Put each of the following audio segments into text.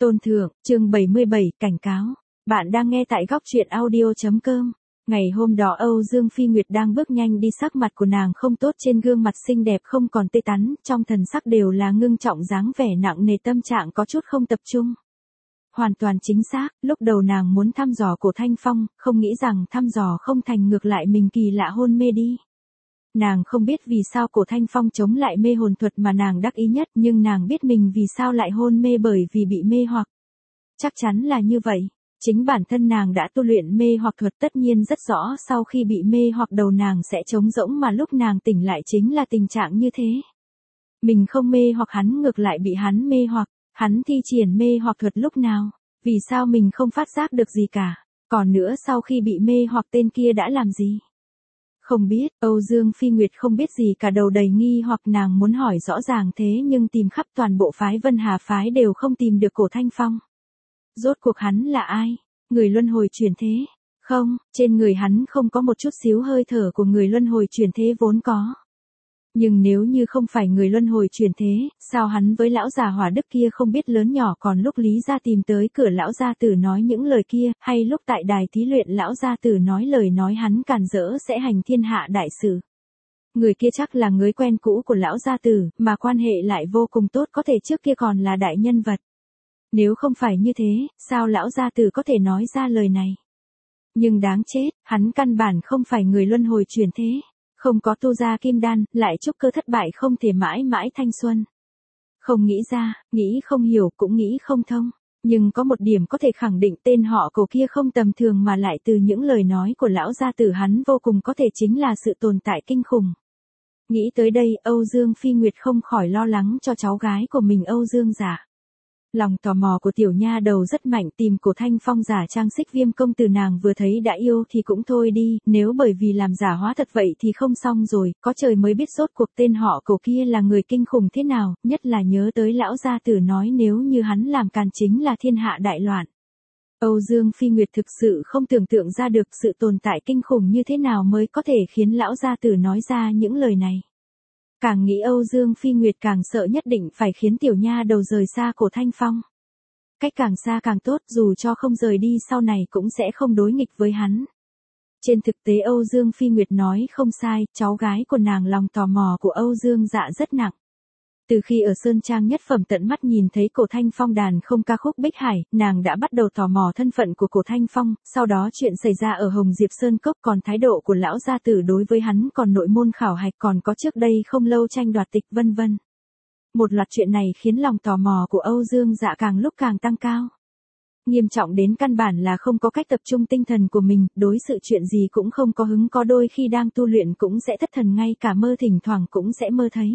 Tôn Thượng, chương 77, cảnh cáo. Bạn đang nghe tại góc truyện audio.com. Ngày hôm đó Âu Dương Phi Nguyệt đang bước nhanh đi, sắc mặt của nàng không tốt, trên gương mặt xinh đẹp không còn tươi tắn, trong thần sắc đều là ngưng trọng, dáng vẻ nặng nề, tâm trạng có chút không tập trung. Hoàn toàn chính xác, lúc đầu nàng muốn thăm dò Cổ Thanh Phong, không nghĩ rằng thăm dò không thành, ngược lại mình kỳ lạ hôn mê đi. Nàng không biết vì sao Cổ Thanh Phong chống lại mê hồn thuật mà nàng đắc ý nhất, nhưng nàng biết mình vì sao lại hôn mê, bởi vì bị mê hoặc. Chắc chắn là như vậy, chính bản thân nàng đã tu luyện mê hoặc thuật, tất nhiên rất rõ sau khi bị mê hoặc đầu nàng sẽ trống rỗng, mà lúc nàng tỉnh lại chính là tình trạng như thế. Mình không mê hoặc hắn, ngược lại bị hắn mê hoặc, hắn thi triển mê hoặc thuật lúc nào, vì sao mình không phát giác được gì cả, còn nữa sau khi bị mê hoặc tên kia đã làm gì? Không biết, Âu Dương Phi Nguyệt không biết gì cả, đầu đầy nghi hoặc, nàng muốn hỏi rõ ràng thế nhưng tìm khắp toàn bộ phái Vân Hà phái đều không tìm được Cổ Thanh Phong. Rốt cuộc hắn là ai? Người luân hồi chuyển thế? Không, trên người hắn không có một chút xíu hơi thở của người luân hồi chuyển thế vốn có. Nhưng nếu như không phải người luân hồi chuyển thế, sao hắn với lão già Hỏa Đức kia không biết lớn nhỏ, còn lúc Lý gia tìm tới cửa lão gia tử nói những lời kia, hay lúc tại đài thí luyện lão gia tử nói lời nói hắn càn rỡ sẽ hành thiên hạ đại sự. Người kia chắc là người quen cũ của lão gia tử, mà quan hệ lại vô cùng tốt, có thể trước kia còn là đại nhân vật. Nếu không phải như thế, sao lão gia tử có thể nói ra lời này? Nhưng đáng chết, hắn căn bản không phải người luân hồi chuyển thế. Không có tu ra kim đan, lại trúc cơ thất bại, không thể mãi mãi thanh xuân. Không nghĩ ra, nghĩ không hiểu, cũng nghĩ không thông. Nhưng có một điểm có thể khẳng định, tên họ Cổ kia không tầm thường, mà lại từ những lời nói của lão gia tử hắn vô cùng có thể chính là sự tồn tại kinh khủng. Nghĩ tới đây, Âu Dương Phi Nguyệt không khỏi lo lắng cho cháu gái của mình Âu Dương Dạ. Lòng tò mò của tiểu nha đầu rất mạnh, tìm Cổ Thanh Phong giả trang Xích Viêm công tử, nàng vừa thấy đã yêu thì cũng thôi đi, nếu bởi vì làm giả hóa thật vậy thì không xong rồi, có trời mới biết rốt cuộc tên họ Cổ kia là người kinh khủng thế nào, nhất là nhớ tới lão gia tử nói nếu như hắn làm càn chính là thiên hạ đại loạn. Âu Dương Phi Nguyệt thực sự không tưởng tượng ra được sự tồn tại kinh khủng như thế nào mới có thể khiến lão gia tử nói ra những lời này. Càng nghĩ Âu Dương Phi Nguyệt càng sợ, nhất định phải khiến tiểu nha đầu rời xa Cổ Thanh Phong. Cách càng xa càng tốt, dù cho không rời đi sau này cũng sẽ không đối nghịch với hắn. Trên thực tế Âu Dương Phi Nguyệt nói không sai, cháu gái của nàng lòng tò mò của Âu Dương Dạ rất nặng. Từ khi ở Sơn Trang nhất phẩm tận mắt nhìn thấy Cổ Thanh Phong đàn không ca khúc Bích Hải, nàng đã bắt đầu tò mò thân phận của Cổ Thanh Phong, sau đó chuyện xảy ra ở Hồng Diệp Sơn Cốc, còn thái độ của lão gia tử đối với hắn, còn nội môn khảo hạch, còn có trước đây không lâu tranh đoạt tịch vân vân. Một loạt chuyện này khiến lòng tò mò của Âu Dương Dạ càng lúc càng tăng cao. Nghiêm trọng đến căn bản là không có cách tập trung tinh thần của mình, đối sự chuyện gì cũng không có hứng, có đôi khi đang tu luyện cũng sẽ thất thần, ngay cả mơ thỉnh thoảng cũng sẽ mơ thấy.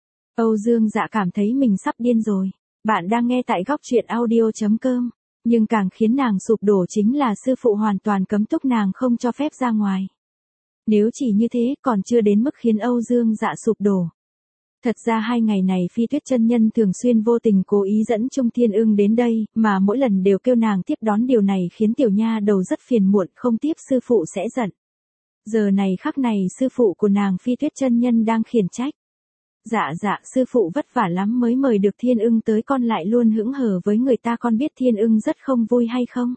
Âu Dương Dạ cảm thấy mình sắp điên rồi. Bạn đang nghe tại góc truyện audio.com. Nhưng càng khiến nàng sụp đổ chính là sư phụ hoàn toàn cấm túc nàng, không cho phép ra ngoài. Nếu chỉ như thế còn chưa đến mức khiến Âu Dương Dạ sụp đổ. Thật ra 2 ngày này Phi Tuyết chân nhân thường xuyên vô tình cố ý dẫn Trung Thiên Ưng đến đây, mà mỗi lần đều kêu nàng tiếp đón, điều này khiến tiểu nha đầu rất phiền muộn, không tiếp sư phụ sẽ giận. Giờ này khắc này sư phụ của nàng Phi Tuyết chân nhân đang khiển trách. Dạ, sư phụ vất vả lắm mới mời được Thiên Ưng tới, con lại luôn hững hờ với người ta, con biết Thiên Ưng rất không vui hay không?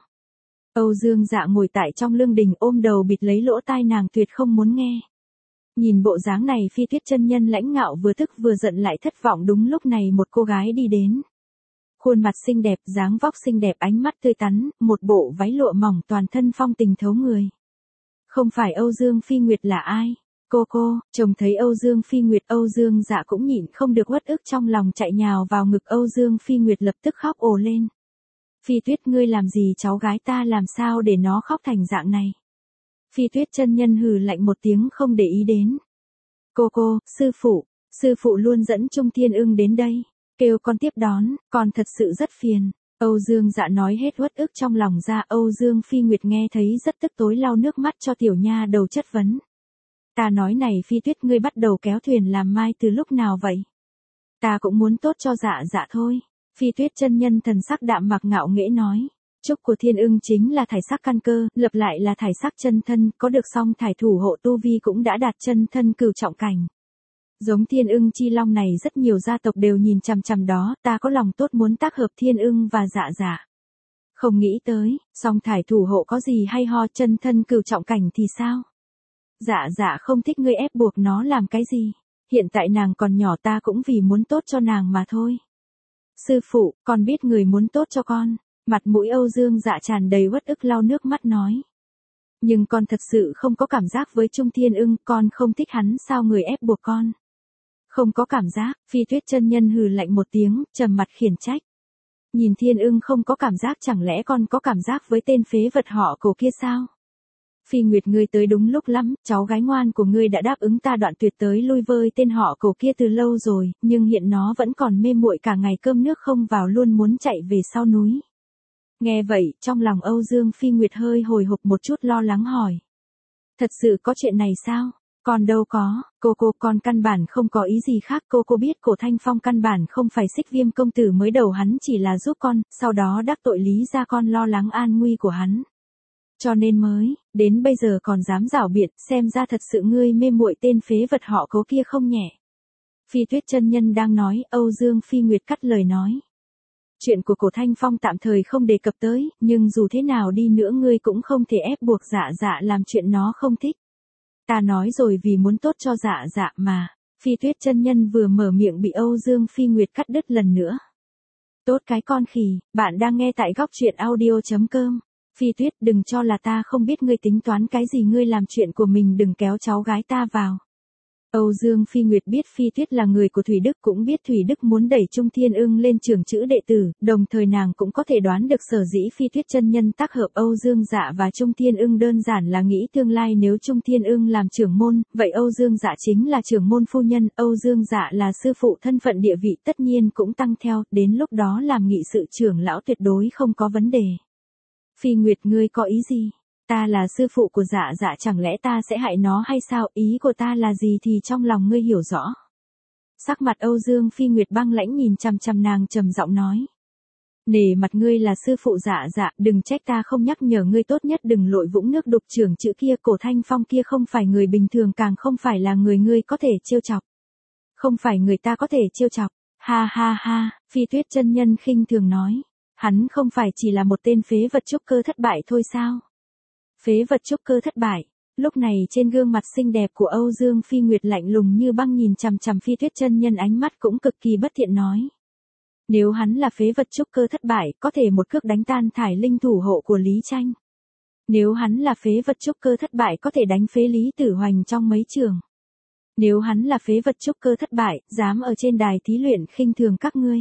Âu Dương Dạ ngồi tại trong lương đình ôm đầu bịt lấy lỗ tai, nàng tuyệt không muốn nghe. Nhìn bộ dáng này Phi Tuyết chân nhân lãnh ngạo, vừa tức vừa giận lại thất vọng. Đúng lúc này một cô gái đi đến. Khuôn mặt xinh đẹp, dáng vóc xinh đẹp, ánh mắt tươi tắn, một bộ váy lụa mỏng, toàn thân phong tình thấu người. Không phải Âu Dương Phi Nguyệt là ai? Cô, trông thấy Âu Dương Phi Nguyệt, Âu Dương Dạ cũng nhịn không được uất ức trong lòng, chạy nhào vào ngực Âu Dương Phi Nguyệt, lập tức khóc ồ lên. Phi Tuyết, ngươi làm gì cháu gái ta, làm sao để nó khóc thành dạng này? Phi Tuyết chân nhân hừ lạnh một tiếng không để ý đến. Cô, sư phụ luôn dẫn Trung Thiên Ưng đến đây, kêu con tiếp đón, con thật sự rất phiền. Âu Dương Dạ nói hết uất ức trong lòng ra. Âu Dương Phi Nguyệt nghe thấy rất tức tối, lau nước mắt cho tiểu nha đầu chất vấn. Ta nói này Phi Tuyết, ngươi bắt đầu kéo thuyền làm mai từ lúc nào vậy? Ta cũng muốn tốt cho Dạ thôi. Phi Tuyết chân nhân thần sắc đạm mạc ngạo nghễ nói. Trúc của Thiên Ưng chính là thải sắc căn cơ, lập lại là thải sắc chân thân, có được song thải thủ hộ, tu vi cũng đã đạt chân thân cửu trọng cảnh. Giống Thiên Ưng Chi Long này rất nhiều gia tộc đều nhìn chằm chằm đó, ta có lòng tốt muốn tác hợp Thiên Ưng và Dạ Dạ. Không nghĩ tới, song thải thủ hộ có gì hay ho, chân thân cửu trọng cảnh thì sao? Dạ Dạ không thích ngươi ép buộc nó làm cái gì, hiện tại nàng còn nhỏ, ta cũng vì muốn tốt cho nàng mà thôi. Sư phụ, con biết người muốn tốt cho con. Mặt mũi Âu Dương Dạ tràn đầy uất ức lau nước mắt nói. Nhưng con thật sự không có cảm giác với Trung Thiên Ưng, con không thích hắn, sao người ép buộc con? Không có cảm giác, Phi Tuyết chân nhân hừ lạnh một tiếng, trầm mặt khiển trách. Nhìn Thiên Ưng không có cảm giác, chẳng lẽ con có cảm giác với tên phế vật họ Cổ kia sao? Phi Nguyệt, ngươi tới đúng lúc lắm, cháu gái ngoan của ngươi đã đáp ứng ta đoạn tuyệt tới lui với tên họ Cổ kia từ lâu rồi, nhưng hiện nó vẫn còn mê muội, cả ngày cơm nước không vào, luôn muốn chạy về sau núi. Nghe vậy, trong lòng Âu Dương Phi Nguyệt hơi hồi hộp một chút, lo lắng hỏi. Thật sự có chuyện này sao? Còn đâu có, cô con căn bản không có ý gì khác, cô biết Cổ Thanh Phong căn bản không phải Xích Viêm công tử, mới đầu hắn chỉ là giúp con, sau đó đắc tội Lý gia, con lo lắng an nguy của hắn. Cho nên mới, đến bây giờ còn dám giảo biện, xem ra thật sự ngươi mê muội tên phế vật họ Cố kia không nhẹ. Phi Tuyết chân nhân đang nói, Âu Dương Phi Nguyệt cắt lời nói. Chuyện của Cổ Thanh Phong tạm thời không đề cập tới, nhưng dù thế nào đi nữa ngươi cũng không thể ép buộc Dạ Dạ làm chuyện nó không thích. Ta nói rồi, vì muốn tốt cho Dạ Dạ mà. Phi Tuyết chân nhân vừa mở miệng bị Âu Dương Phi Nguyệt cắt đứt lần nữa. Tốt cái con khỉ, bạn đang nghe tại góc truyện audio.com. Phi Tuyết, đừng cho là ta không biết ngươi tính toán cái gì, ngươi làm chuyện của mình, đừng kéo cháu gái ta vào. Âu Dương Phi Nguyệt biết Phi Tuyết là người của Thủy Đức, cũng biết Thủy Đức muốn đẩy Trung Thiên Ưng lên trưởng chữ đệ tử, đồng thời nàng cũng có thể đoán được sở dĩ Phi Tuyết chân nhân tác hợp Âu Dương Dạ và Trung Thiên Ưng đơn giản là nghĩ tương lai nếu Trung Thiên Ưng làm trưởng môn, vậy Âu Dương Dạ chính là trưởng môn phu nhân, Âu Dương Dạ là sư phụ, thân phận địa vị tất nhiên cũng tăng theo, đến lúc đó làm nghị sự trưởng lão tuyệt đối không có vấn đề. Phi Nguyệt, ngươi có ý gì? Ta là sư phụ của Dạ Dạ, chẳng lẽ ta sẽ hại nó hay sao? Ý của ta là gì thì trong lòng ngươi hiểu rõ. Sắc mặt Âu Dương Phi Nguyệt băng lãnh nhìn chằm chằm nàng, trầm giọng nói. Nể mặt ngươi là sư phụ Dạ Dạ, đừng trách ta không nhắc nhở ngươi, tốt nhất đừng lội vũng nước đục trưởng chữ kia, Cổ Thanh Phong kia không phải người bình thường, càng không phải là người ngươi có thể trêu chọc. Không phải người ta có thể trêu chọc. Ha ha ha, Phi Tuyết chân nhân khinh thường nói. Hắn không phải chỉ là một tên phế vật trúc cơ thất bại thôi sao? Phế vật trúc cơ thất bại. Lúc này trên gương mặt xinh đẹp của Âu Dương Phi Nguyệt lạnh lùng như băng, nhìn chằm chằm Phi Tuyết chân nhân, ánh mắt cũng cực kỳ bất thiện nói. Nếu hắn là phế vật trúc cơ thất bại, có thể một cước đánh tan Thải Linh thủ hộ của Lý Tranh. Nếu hắn là phế vật trúc cơ thất bại, có thể đánh phế Lý Tử Hoành trong mấy trường. Nếu hắn là phế vật trúc cơ thất bại, dám ở trên đài thí luyện khinh thường các ngươi.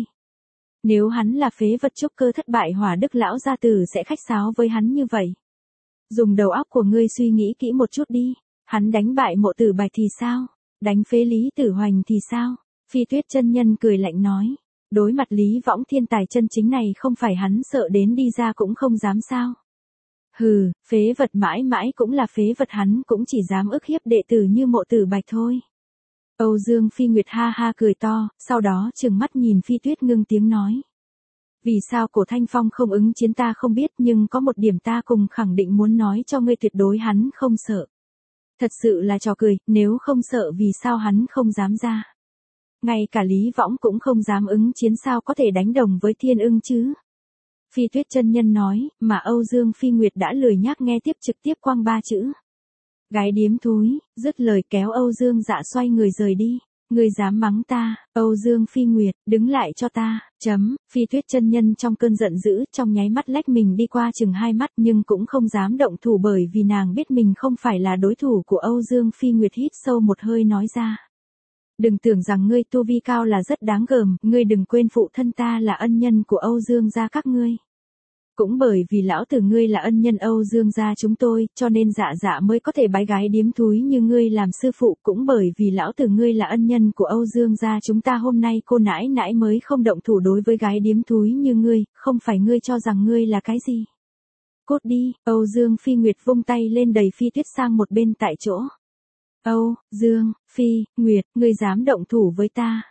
Nếu hắn là phế vật trúc cơ thất bại, Hỏa Đức lão gia tử sẽ khách sáo với hắn như vậy. Dùng đầu óc của ngươi suy nghĩ kỹ một chút đi, hắn đánh bại Mộ Tử Bạch thì sao? Đánh phế Lý Tử Hoành thì sao? Phi Tuyết chân nhân cười lạnh nói, đối mặt Lý Võng, thiên tài chân chính này, không phải hắn sợ đến đi ra cũng không dám sao? Hừ, phế vật mãi mãi cũng là phế vật, hắn cũng chỉ dám ức hiếp đệ tử như Mộ Tử Bạch thôi. Âu Dương Phi Nguyệt ha ha cười to, sau đó trừng mắt nhìn Phi Tuyết, ngưng tiếng nói. Vì sao Cổ Thanh Phong không ứng chiến ta không biết, nhưng có một điểm ta cùng khẳng định muốn nói cho ngươi, tuyệt đối hắn không sợ. Thật sự là trò cười, nếu không sợ vì sao hắn không dám ra. Ngay cả Lý Võng cũng không dám ứng chiến, sao có thể đánh đồng với Thiên Ưng chứ? Phi Tuyết chân nhân nói, mà Âu Dương Phi Nguyệt đã lười nhác nghe tiếp, trực tiếp quăng ba chữ. Gái điếm thúi, dứt lời kéo Âu Dương Dạ xoay người rời đi. Ngươi dám mắng ta? Âu Dương Phi Nguyệt, đứng lại cho ta. Phi Tuyết chân nhân trong cơn giận dữ, trong nháy mắt lách mình đi qua chừng 2 mắt, nhưng cũng không dám động thủ, bởi vì nàng biết mình không phải là đối thủ của Âu Dương Phi Nguyệt. Hít sâu một hơi nói ra. Đừng tưởng rằng ngươi tu vi cao là rất đáng gờm, ngươi đừng quên phụ thân ta là ân nhân của Âu Dương gia các ngươi. Cũng bởi vì lão tử ngươi là ân nhân Âu Dương gia chúng tôi, cho nên Dạ Dạ mới có thể bái gái điếm thúi như ngươi làm sư phụ, cũng bởi vì lão tử ngươi là ân nhân của Âu Dương gia chúng ta, hôm nay cô nãi nãi mới không động thủ đối với gái điếm thúi như ngươi, không phải ngươi cho rằng ngươi là cái gì. Cút đi, Âu Dương Phi Nguyệt vung tay lên đẩy Phi Tuyết sang một bên tại chỗ. Âu Dương Phi Nguyệt, ngươi dám động thủ với ta?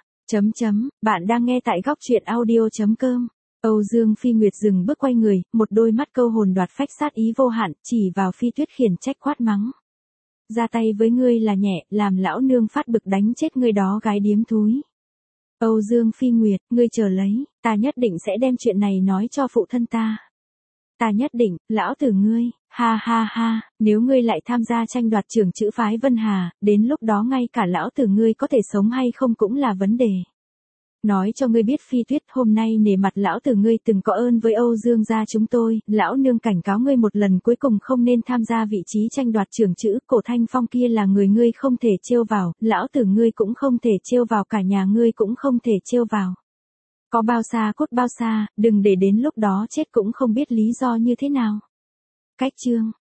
Bạn đang nghe tại góc truyện audio.com. Âu Dương Phi Nguyệt dừng bước, quay người, một đôi mắt câu hồn đoạt phách sát ý vô hạn, chỉ vào Phi Tuyết khiển trách quát mắng. ra tay với ngươi là nhẹ, làm lão nương phát bực đánh chết ngươi đó gái điếm thúi. Âu Dương Phi Nguyệt, ngươi chờ lấy, ta nhất định sẽ đem chuyện này nói cho phụ thân ta. Ta nhất định, lão tử ngươi, ha ha ha, nếu ngươi lại tham gia tranh đoạt trưởng chữ phái Vân Hà, đến lúc đó ngay cả lão tử ngươi có thể sống hay không cũng là vấn đề. Nói cho ngươi biết Phi Tuyết, hôm nay nể mặt lão tử ngươi từng có ơn với Âu Dương gia chúng tôi, lão nương cảnh cáo ngươi một lần cuối cùng không nên tham gia vị trí tranh đoạt trưởng chữ, Cổ Thanh Phong kia là người ngươi không thể trêu vào, lão tử ngươi cũng không thể trêu vào, cả nhà ngươi cũng không thể trêu vào. Có bao xa cốt bao xa, đừng để đến lúc đó chết cũng không biết lý do như thế nào. Cách chương